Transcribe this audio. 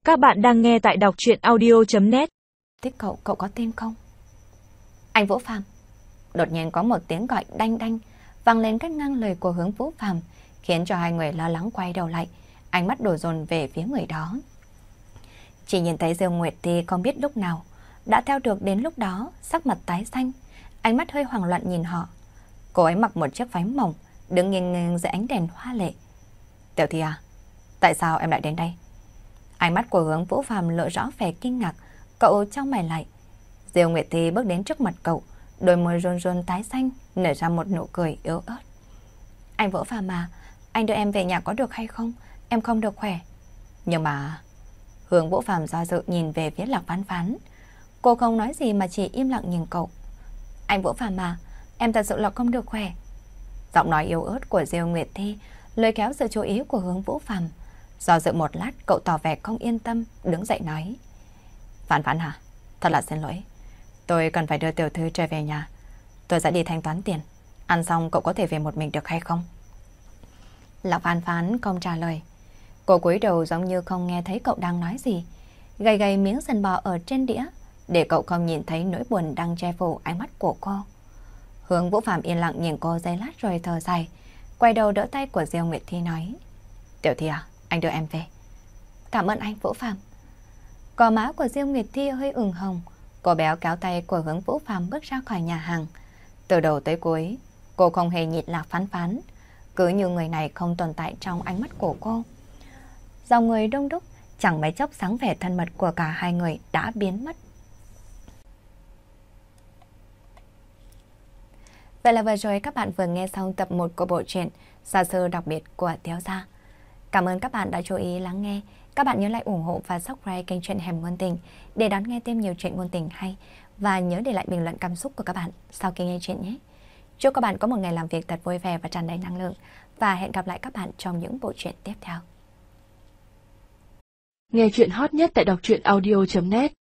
Các bạn đang nghe tại đọc truyện audio.net. Thích cậu, cậu có tin không? Anh Vũ Phàm. Đột nhiên có một tiếng gọi đanh đanh vang lên cắt ngang lời của Hướng Vũ Phàm, khiến cho hai người lo lắng quay đầu lại, ánh mắt đổ dồn về phía người đó. Chỉ nhìn thấy Diêu Nguyệt thì không biết lúc nào đã theo được đến lúc đó, sắc mặt tái xanh, ánh mắt hơi hoảng loạn nhìn họ. Cô ấy mặc một chiếc váy mỏng, đứng nghiêng nghiêng dưới ánh đèn hoa lệ. Tiểu Thi à, tại sao em lại đến đây? Ánh mắt của Hướng Vũ Phàm lộ rõ vẻ kinh ngạc, cậu trong mày lại. Diêu Nguyệt Thi bước đến trước mặt cậu, đôi môi run run tái xanh, nở ra một nụ cười yếu ớt. Anh Vũ Phàm mà, anh đưa em về nhà có được hay không? Em không được khỏe. Nhưng mà... Hướng Vũ Phàm do dự nhìn về phía Lạc Phán Phán. Cô không nói gì mà chỉ im lặng nhìn cậu. Anh Vũ Phàm mà, em thật sự là không được khỏe. Giọng nói yếu ớt của Diêu Nguyệt Thi lôi kéo sự chú ý của Hướng Vũ Phàm. Do dự một lát, cậu tỏ vẻ không yên tâm, đứng dậy nói. Phán Phán hả? Thật là xin lỗi. Tôi cần phải đưa tiểu thư trở về nhà. Tôi sẽ đi thanh toán tiền. Ăn xong cậu có thể về một mình được hay không? Lạc Phán Phán không trả lời. Cô cúi đầu giống như không nghe thấy cậu đang nói gì. Gầy gầy miếng sườn bò ở trên đĩa, để cậu không nhìn thấy nỗi buồn đang che phủ ánh mắt của cô. Hướng Vũ Phàm yên lặng nhìn cô giây lát rồi thở dài, quay đầu đỡ tay của Diêu Nguyệt Thi nói. Tiểu Thi à, anh đưa em về. Cảm ơn anh Vũ Phàm. Gò má của Diêu Nguyệt Thi hơi ửng hồng. Cô béo kéo tay của Hướng Vũ Phàm bước ra khỏi nhà hàng. Từ đầu tới cuối, cô không hề nhìn Lạc Phán Phán, cứ như người này không tồn tại trong ánh mắt của cô. Dòng người đông đúc, chẳng mấy chốc sáng vẻ thân mật của cả hai người đã biến mất. Vậy là vừa rồi các bạn vừa nghe xong tập 1 của bộ truyện Gia sư đặc biệt của Tiếu Gia. Cảm ơn các bạn đã chú ý lắng nghe. Các bạn nhớ lại ủng hộ và subscribe kênh Truyện Hẻm Ngôn Tình để đón nghe thêm nhiều truyện ngôn tình hay. Và nhớ để lại bình luận cảm xúc của các bạn sau khi nghe chuyện nhé. Chúc các bạn có một ngày làm việc thật vui vẻ và tràn đầy năng lượng. Và hẹn gặp lại các bạn trong những bộ truyện tiếp theo. Nghe truyện hot nhất tại đọc truyện audio.net